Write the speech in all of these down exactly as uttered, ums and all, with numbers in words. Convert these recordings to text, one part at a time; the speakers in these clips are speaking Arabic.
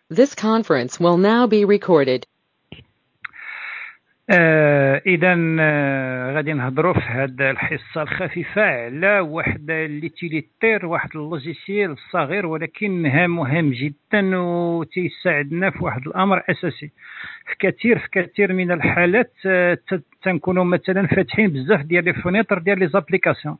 This conference will now be recorded. آه إذا آه غادي نهضروا في هذه الحصة الخفيفة على واحد ليتيليتير، واحد اللوجيسيال صغير ولكن مهم جدا وتيساعدنا في واحد الأمر أساسي. في كثير في كثير من الحالات آه تنكونوا مثلا فاتحين بزاف ديال لي فونيتر ديال لي زابليكاسيون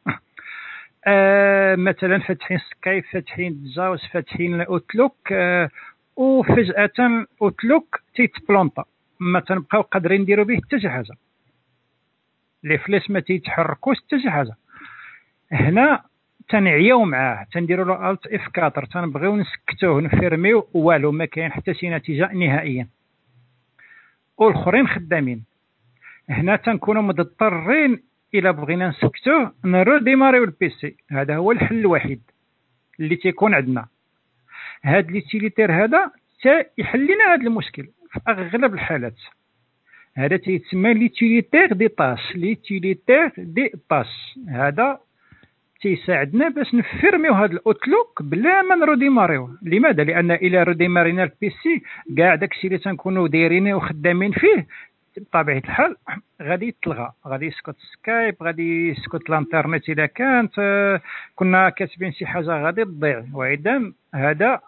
آه مثلا فاتحين سكايب، فاتحين جاوز، فاتحين اوتلوك، آه وفجأة اوتلوك تيتبلونطا، ما تنبقاو قادرين نديرو به حتى شي حاجه، لي فليس ما تيتحركوش حتى شي حاجه. هنا تنعياو معاه، تنديروا له الت اف أربعة، تنبغيو نسكتوه نفيرميو، والو ما كاين حتى شي نتيجه نهائيا، والاخرين خدامين. هنا تنكونوا مضطرين الا بغينا نسكتوه نرو ديماريو البيسي. هذا هو الحل الوحيد اللي تيكون عندنا. هاد ليتيليتير هذا تا يحل لنا هذا المشكل في اغلب الحالات. هذا تيتسمى ليتيليتير دي طاش، ليتيليتير دي طاش. هذا تيساعدنا باش نفيرميو هذا الاوتلوك بلا ما نروديماريو. لماذا؟ لان الى روديمارينا البيسي كاع داكشي اللي تنكونوا دايرينه وخدامين فيه بطبيعه الحال غادي يتلغى، غادي يسكت سكايب، غادي يسكت الانترنت اذا كانت كنا كاتبين شي حاجه غادي تضيع. واذا هذا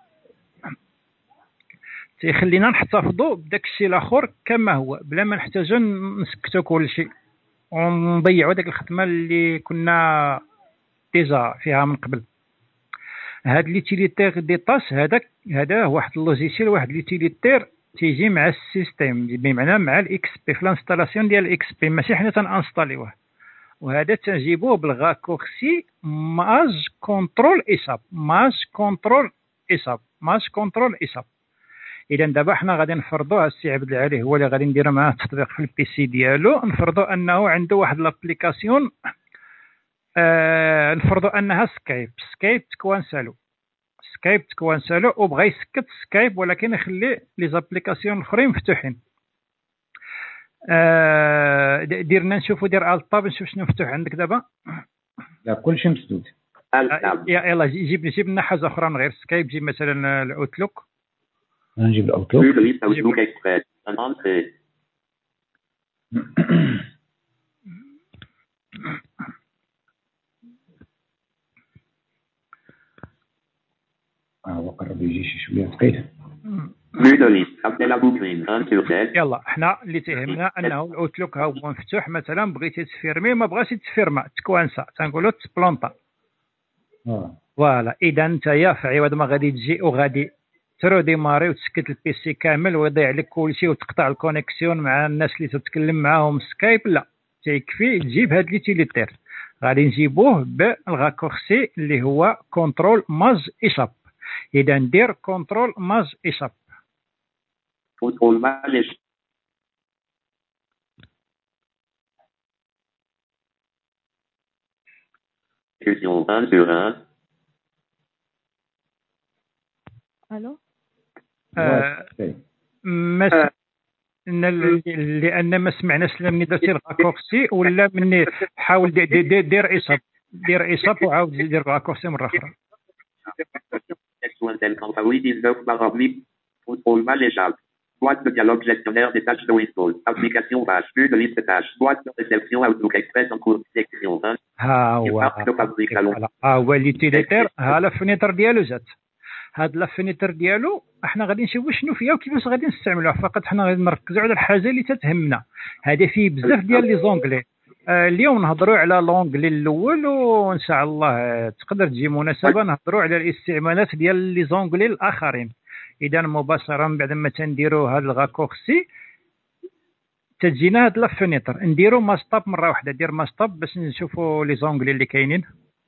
تيخلينا نحتفظوا بداك الشيء الاخر كما هو بلا ما نحتاجوا نسكتوا كل شيء ونضيعوا داك الخدمه اللي كنا ديجا فيها من قبل. هاد ليتيليتير دي طاش هذاك هذا واحد اللوجيسيال، واحد ليتيليتير تيجي مع السيستيم، بمعنى مع الاكس بي في الانستالاسيون ديال الاكس بي، ماشي حنا تنانستاليوه. وهذا تنجيبوه بالغاكورسي ماج كونترول ايساب، ماج كونترول ايساب، ماج كونترول ايساب. اذا دابا حنا غادي نفرضوا السي عبد العالي هو اللي غادي ندير معاه التطبيق في البي سي ديالو، نفرضوا انه عنده واحد لابليكاسيون، آه نفرضوا انها سكايب. سكايب تكوانسالو، سكايب تكوانسالو وبغى يسكت سكايب ولكن يخلي لي زابليكاسيون الاخرين مفتوحين. آه ديرنا نشوفوا، دير الت طاب نشوف شنو مفتوح عندك دابا. لا كلشي مسدود. آه يلا جيب جيب لنا حاجه اخرى من غير سكايب. جيب مثلا الاوتلوك. نجيب الاوتلوك. اه قرب يجي شي شويه ثقيل. يلا حنا اللي تيهمنا انه الاوتلوك ها هو مفتوح، مثلا بغيتي تفيرمي ما بغاش يتفيرما تكوانسا تنقولوا تبلونطا. اه فوالا. اذا نتايا في عوض ما غادي تجي وغادي ترو ديماري وتسكت البيسي كامل ويضيع لك كلشي وتقطع الكونيكسيون مع الناس اللي تتكلم معاهم سكايب، لا تيكفي تجيب هاد ليتيليتير. غادي نجيبوه بالغاكورسي اللي هو كونترول ماج ايشاب. اذا ندير كونترول ماج ايشاب. كنترول ماج Question un sur un. الو آه ما لان ما سمعناش لا مني درتي الغاكورسي ولا مني. حاول دير دير, دير ايصاب، دير ايصاب وعاود دير الغاكورسي مره اخرى. Contrôle malléable. Boîte de dialogue gestionnaire des tâches de Windows. Application vache. Vue de liste tâches. Boîte de réception Outlook Express en cours. Section un. ها هو ها هو ليتيليتير. ها لا فينيتر ديالو جات. هاد لا فينيتر ديالو احنا غادي نشوفوا شنو فيها وكيفاش غادي نستعملوها. فقط حنا غادي نركزوا على الحاجه اللي تتهمنا. هذا فيه بزاف ديال لي زونغلي. آه اليوم نهضروا على لونغلي الاول، وان شاء الله تقدر تجي مناسبه نهضروا على الاستعمالات ديال لي زونغلي الاخرين. اذا مباشره بعد ما تنديروا هاد الغاكورسي تجينا هاد لا فينيتر نديروا ماستاب مره واحده. دير ماستاب باش نشوفوا لي زونغلي اللي كاينين.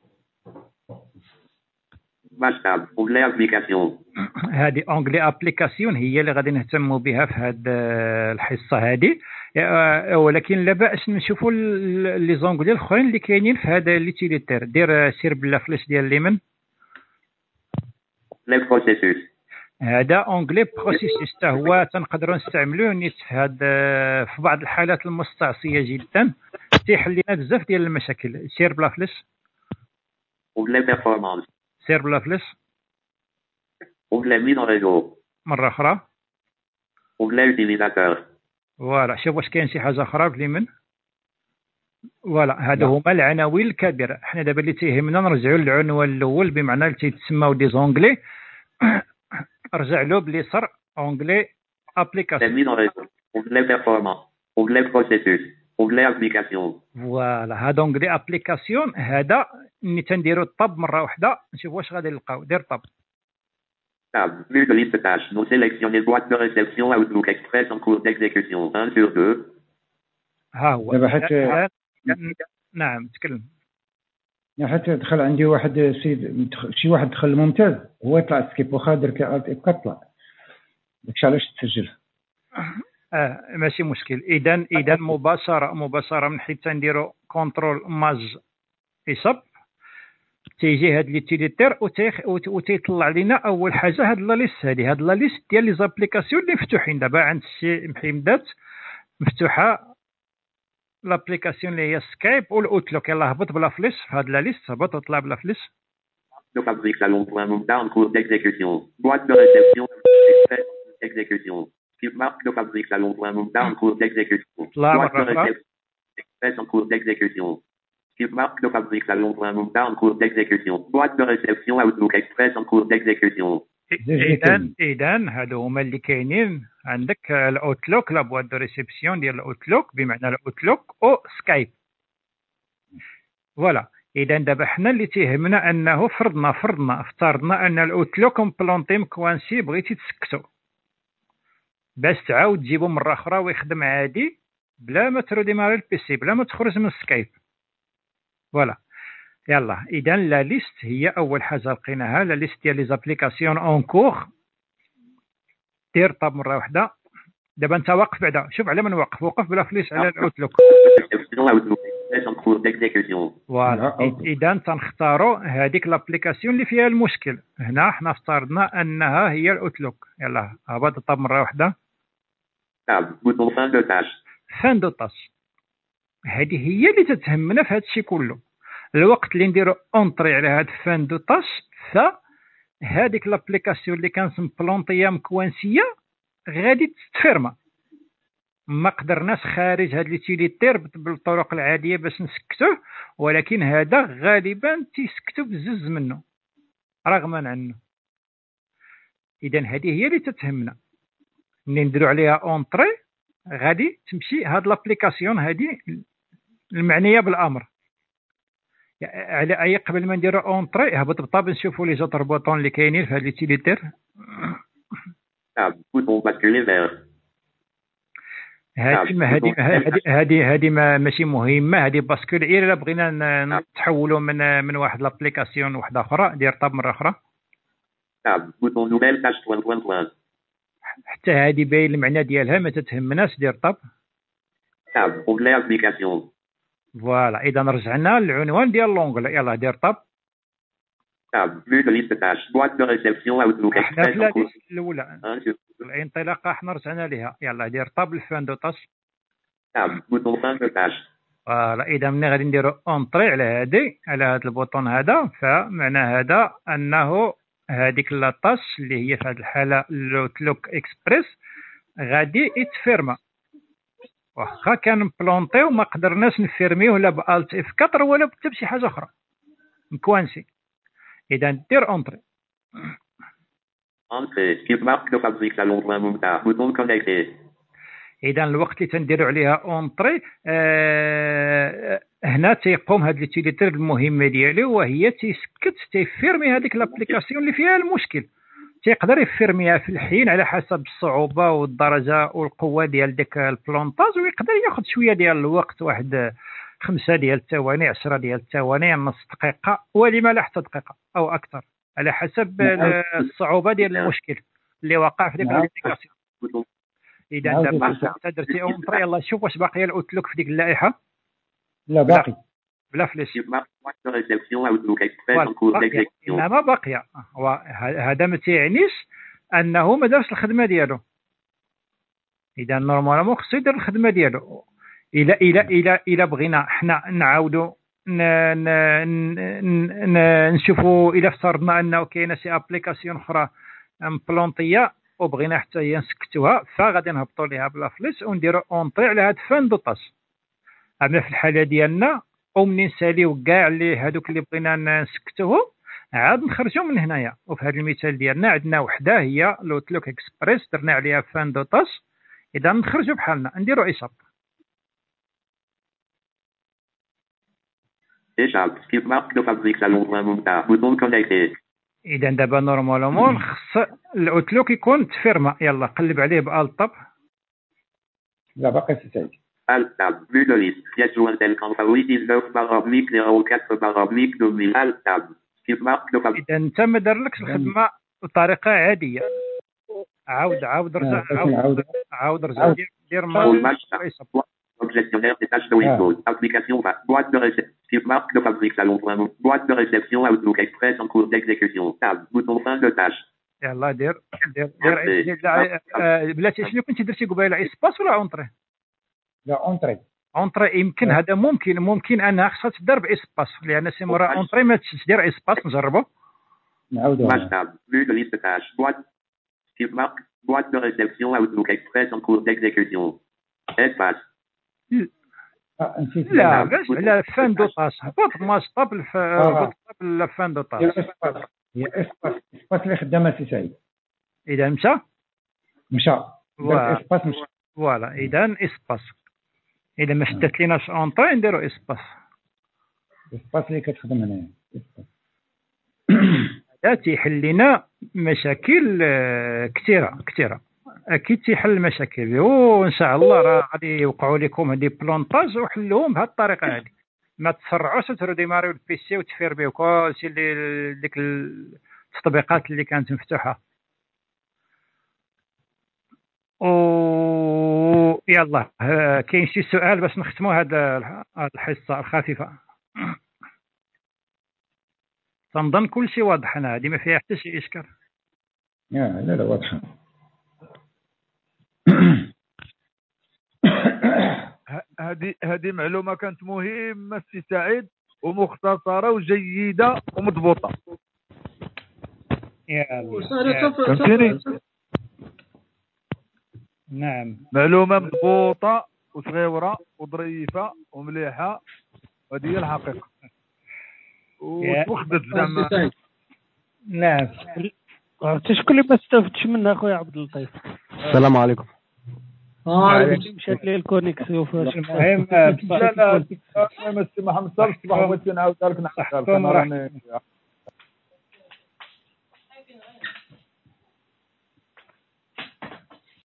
ماستاب اونغلي ابليكاسيون. هذه اونغلي ابليكاسيون هي اللي غادي نهتموا بها في هذه الحصه هذه، ولكن لا باس نشوفوا لي زونغلي الاخرين اللي كاينين في هذا ليتيليتير. دير سير بلا فلاش ديال اليمين. لي بروسيسوس. هذا اونغلي بروسيسوس حتى هو تنقدروا نستعملوه نيت في هذا في بعض الحالات المستعصيه جدا، تيحل لنا بزاف ديال المشاكل. سير بلا فلاش. اونغلي بيرفورمانس. سير بلا فلاش. اونغلي مين ريزو. مرة أخرى. onglet utilisateur. فوالا شوف واش كاين شي حاجة أخرى في اليمين. فوالا هادو هما العناوين الكبيرة. حنا دابا اللي تيهمنا نرجعوا للعنوان الأول بمعنى اللي تيتسماو دي زونغلي. رجع له باليسار اونغلي ابليكاسيون. termine en réseau. onglet performance. onglet processus. onglet application. فوالا هذا اونغلي ابليكاسيون. هذا ملي تنديرو الطب مرة واحدة نشوف واش غادي نلقاو. دير طب. Tab, vue de liste tâches, non sélectionné, boîte de réception Outlook Express en cours d'exécution, un sur deux. ها هو. دابا حتى نعم تكلم. حتى دخل عندي واحد سيد متخ- شي واحد دخل ممتاز هو يطلع سكيب واخا درك الت ابقى طلع. داكشي علاش تسجل. اه ماشي مشكل. اذا اذا مباشرة مباشرة من حيت تنديرو كونترول ماج ايصاب تيجي هاد ليتيليتير وتيطلع لنا اول حاجه هاد لا ليست. هادي هاد لا ليست ديال لي زابليكاسيون اللي مفتوحين دابا عند السي محمدات مفتوحه لابليكاسيون اللي هي سكايب والاوتلوك. يلاه هبط بلا فليش في هاد لا ليست. هبط وطلع بلا فليش. Le fabrique salon point Mumta en cours d'exécution. Boîte de réception Express exécution. Skip marque le fabrique salon point Mumta en cours d'exécution. طلع Boîte de مرة أخرى. réception Express en cours d'exécution. Skip marque le fabrique salon point Mumta en cours d'exécution. Boîte de réception Outlook Express en cours d'exécution. اذا اذا هادو هما اللي كاينين عندك الاوتلوك لا بواد دو ريسبسيون ديال الاوتلوك بمعنى الاوتلوك او سكايب. فوالا اذا دابا حنا اللي تيهمنا انه فرضنا فرضنا افترضنا ان الاوتلوك مبلونطي مكوانسي بغيتي تسكتو باش تعاود تجيبو مره اخرى ويخدم عادي بلا ما تروديماري البيسي بلا ما تخرج من سكايب. فوالا يلا اذا لا ليست هي اول حاجه لقيناها. لا ليست ديال لي زابليكاسيون اون كور. دير طاب مره واحده. دابا انت واقف بعدا. شوف على من واقف. وقف بلا فليش على الاوتلوك. Réception Outlook Express en cours d'exécution. فوالا اذا تنختاروا هذيك لابليكاسيون اللي فيها المشكل. هنا حنا افترضنا انها هي الاوتلوك. يلا هبط الطاب مره واحده. Tab, bouton fin de tâche. فان دو طاش. هذه هي اللي تتهمنا في هذا الشيء كله. الوقت اللي نديرو اونطري على هاد فان دو طاش فهاديك لابليكاسيون اللي كانت مبلونطيه مكوانسيه غادي تتفرما. ما قدرناش خارج هاد ليتيليتير بالطرق العاديه باش نسكتوه ولكن هذا غالبا تيسكتو بزز منه رغما عنه. اذا هذه هي اللي تتهمنا. ملي نديرو عليها اونطري غادي تمشي هاد لابليكاسيون هذه المعنيه بالامر. على اي قبل ما نديرو اونطري هبط بطاب نشوفوا لي زوطر بوطون اللي كاينين في هاد ليتيليتير. Tab, bouton basculer vers. هادي هادي هادي هادي هادي ماشي مهمه. هادي باسكول الا بغينا نتحولوا من من واحد لابليكاسيون لواحده اخرى. دير طاب مره اخرى. Tab, bouton nouvelle tâche point point point. حتى هادي باين المعنى ديالها ما تتهمناش. دير طاب. Tab, onglet application. فوالا اذا رجعنا للعنوان ديال لونغل. يلا دير طاب. Tab, vue de liste tâches. Boîte de réception Outlook حنا Express في en cours. الليست الاولى un sur الانطلاقه حنا رجعنا ليها. يلا دير طاب الفان دو طاش. Tab, bouton fin de tâche. فوالا اذا ملي غادي نديرو اونطري على هادي على هاد البوطون هذا فمعنى هذا انه هذيك لاطاش اللي هي في هذه الحاله لوتلوك اكسبريس غادي يتفرما. واخا كان بلونطي وما قدرناش نفيرميوه لا بالت اف أربعة ولا حتى بشي حاجه اخرى مكوانسي. اذا دير اونطري. Entrée. Skip marque de fabrique salon point Mumta. Bouton connecté. اذا الوقت اللي تنديروا عليها اونطري آه هنا تيقوم هاد ليتيليتير المهمه ديالو وهي تيسكت تيفيرمي هذيك لابليكاسيون اللي فيها المشكل. تيقدر يفيرميها في الحين على حسب الصعوبه والدرجه والقوه ديال ديك البلونطاج ويقدر ياخذ شويه ديال الوقت. واحد خمسة ديال الثواني عشرة ديال الثواني نص دقيقه ولما لا حتى دقيقه او اكثر على حسب الصعوبه ديال المشكل اللي وقع في ديك لابليكاسيون. Bouton. اذا دابا انت درتي اونطري. يلا شوف واش باقيه الاوتلوك في ديك اللائحه. لا باقي. بلا فليش. Skip marque boîte de réception Outlook Express en cours باقية. d'exécution. انما باقيه. هو هذا ما تيعنيش انه ما دارش الخدمه ديالو. اذا نورمالمون خصو يدير الخدمه ديالو. الى الى الى الى بغينا حنا نعاودوا نشوفوا الى افترضنا انه كاينه شي ابليكاسيون اخرى بلونطيه وبغينا حتى هي نسكتوها، فغادي نهبطوا ليها بلا فلوس ونديروا اونطري على هاد فان دو طاس. اما في الحاله ديالنا ومنين نساليو كاع اللي هادوك اللي بغينا نسكتوهم عاد نخرجوا من هنايا. وفي هذا المثال ديالنا عندنا وحده هي لوتلوك اكسبريس درنا عليها فان دو طاس. اذا نخرجوا بحالنا نديروا ايشاب. Échappe. Skip marque de fabrique salon point monta. Bouton connecté. اذا دابا نورمالمون خص الاوتلوك يكون تفيرما. يلا قلب عليه بالطاب. لا باقي سعيد. Alt tab. Vue de liste. Pièce jointe comme favori dix-neuf barre oblique zéro quatre barre oblique deux mille. Alt tab. Skip marque de fabrique. اذا انت ما دارلكش الخدمه بطريقه عاديه. عاود عاود رجع عاود عاود رجع دير ما Gestionnaire des tâches de Windows. Application va. Boîte de réception. Skip marque de fabrique salon. Boîte de réception Outlook Express en cours d'exécution. Tab. Bouton fin de tâche. يلا دير دير دير بلاتي شنو كنتي درتي قبيله اسباس ولا اونطري؟ لا اونطري. اونطري يمكن هذا ممكن ممكن انها خصها تدار باسباس لان سي مورا اونطري ما تدير اسباس. نجربوا نعاودوا. Tab. Vue de liste tâches. Boîte. Skip marque. Boîte de réception Outlook Express en cours d'exécution. Espace. لا باش على فان دو طاس هبط ماسطاب الفان دو طاس. هي اسباس اسباس اللي خدامه سي سعيد. اذا مشى مشى اسباس مشى. فوالا اذا اسباس. اذا ما شدت ليناش اونطري نديرو اسباس. اسباس اللي كتخدم هنايا اسباس. هذا تيحل لنا مشاكل كثيره كثيره. اكيد تيحل المشاكل وان شاء الله راه غادي يوقعوا لكم هذه بلونطاج وحلوهم بهذه الطريقه هذه. ما تسرعوش وتريديماريو البيسي وتفير به كلشي اللي ديك التطبيقات اللي كانت مفتوحه. و يلا كاين شي سؤال باش نختموا هذا هذه الحصه الخفيفه؟ تنظن كلشي واضح. انا هذه ما فيها حتى شي اشكال. لا لا واضحه. هذه هذه معلومه كانت مهمه سي سعيد ومختصره وجيده ومضبوطه. يلا نعم معلومه مضبوطه وصغيره وظريفه ومليحه وهذه هي الحقيقه وتوخدت زعما. نعم عرفتي شكون اللي ما استفدتش منها خويا عبد اللطيف؟ السلام عليكم. اه مشات لي الكونيكسيون فاش. المهم لا لا ما سي محمد صالح الصباح بغيت نعاود لك نحكي لك.